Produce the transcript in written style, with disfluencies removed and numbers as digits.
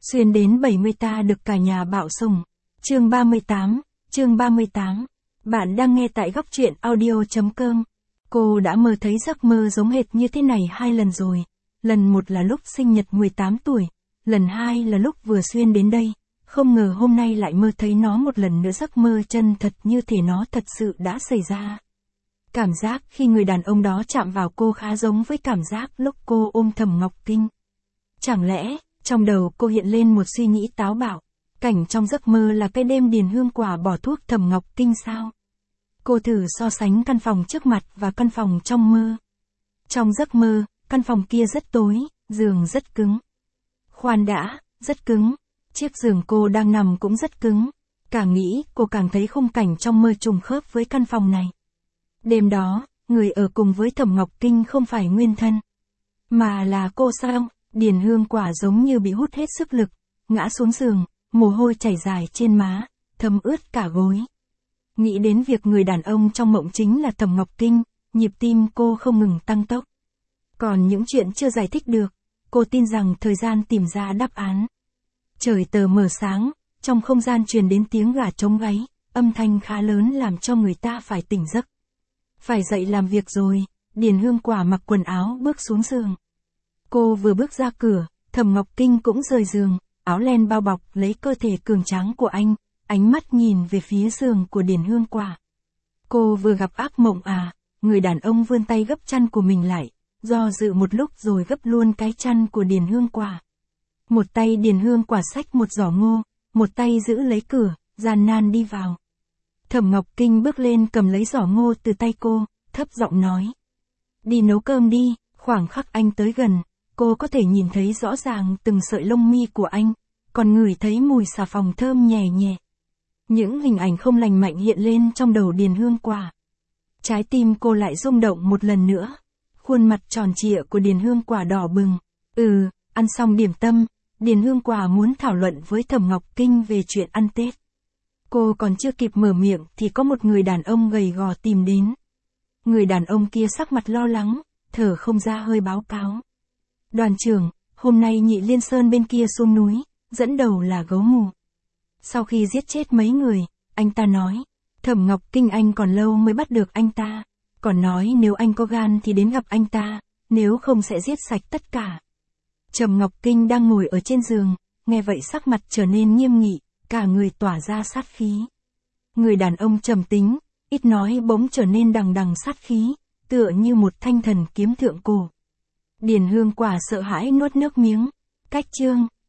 Xuyên đến 70 ta được cả nhà bạo sủng. Chương 38. Bạn đang nghe tại góc truyện audio.com. Cô đã mơ thấy giấc mơ giống hệt như thế này 2 lần rồi. Lần 1 là lúc sinh nhật 18 tuổi. Lần 2 là lúc vừa xuyên đến đây. Không ngờ hôm nay lại mơ thấy nó một lần nữa, giấc mơ chân thật như thể nó thật sự đã xảy ra. Cảm giác khi người đàn ông đó chạm vào cô khá giống với cảm giác lúc cô ôm Thẩm Ngọc Kinh. Chẳng lẽ, trong đầu cô hiện lên một suy nghĩ táo bạo, cảnh trong giấc mơ là cái đêm Điền Hương Quả bỏ thuốc Thẩm Ngọc Kinh sao? Cô thử so sánh căn phòng trước mặt và căn phòng trong mơ. Trong giấc mơ, căn phòng kia rất tối, giường rất cứng. Khoan đã, rất cứng. Chiếc giường cô đang nằm cũng rất cứng. Càng nghĩ, cô càng thấy khung cảnh trong mơ trùng khớp với căn phòng này. Đêm đó, người ở cùng với Thẩm Ngọc Kinh không phải nguyên thân, mà là cô sao? Điền Hương Quả giống như bị hút hết sức lực, ngã xuống giường, mồ hôi chảy dài trên má, thấm ướt cả gối. Nghĩ đến việc người đàn ông trong mộng chính là Thẩm Ngọc Kinh, nhịp tim cô không ngừng tăng tốc. Còn những chuyện chưa giải thích được, cô tin rằng thời gian tìm ra đáp án. Trời tờ mờ sáng, trong không gian truyền đến tiếng gà trống gáy, âm thanh khá lớn làm cho người ta phải tỉnh giấc. Phải dậy làm việc rồi, Điền Hương Quả mặc quần áo bước xuống giường. Cô vừa bước ra cửa, Thẩm Ngọc Kinh cũng rời giường, áo len bao bọc lấy cơ thể cường tráng của anh, ánh mắt nhìn về phía giường của Điền Hương Quả. Cô vừa gặp ác mộng à? Người đàn ông vươn tay gấp chăn của mình lại, do dự một lúc rồi gấp luôn cái chăn của Điền Hương Quả. Một tay Điền Hương Quả xách một giỏ ngô, một tay giữ lấy cửa, gian nan đi vào. Thẩm Ngọc Kinh bước lên cầm lấy giỏ ngô từ tay cô, thấp giọng nói: "Đi nấu cơm đi." Khoảng khắc anh tới gần, cô có thể nhìn thấy rõ ràng từng sợi lông mi của anh, còn ngửi thấy mùi xà phòng thơm nhẹ nhẹ. Những hình ảnh không lành mạnh hiện lên trong đầu Điền Hương Quả. Trái tim cô lại rung động một lần nữa. Khuôn mặt tròn trịa của Điền Hương Quả đỏ bừng. Ăn xong điểm tâm, Điền Hương Quả muốn thảo luận với Thẩm Ngọc Kinh về chuyện ăn Tết. Cô còn chưa kịp mở miệng thì có một người đàn ông gầy gò tìm đến. Người đàn ông kia sắc mặt lo lắng, thở không ra hơi báo cáo: "Đoàn trưởng, hôm nay Nhị Liên Sơn bên kia xuống núi, dẫn đầu là gấu mù. Sau khi giết chết mấy người, anh ta nói, Thẩm Ngọc Kinh anh còn lâu mới bắt được anh ta, còn nói nếu anh có gan thì đến gặp anh ta, nếu không sẽ giết sạch tất cả." Thẩm Ngọc Kinh đang ngồi ở trên giường, nghe vậy sắc mặt trở nên nghiêm nghị, cả người tỏa ra sát khí. Người đàn ông trầm tính, ít nói bỗng trở nên đằng đằng sát khí, tựa như một thanh thần kiếm thượng cổ. Điền Hương Quả sợ hãi nuốt nước miếng. Cách chương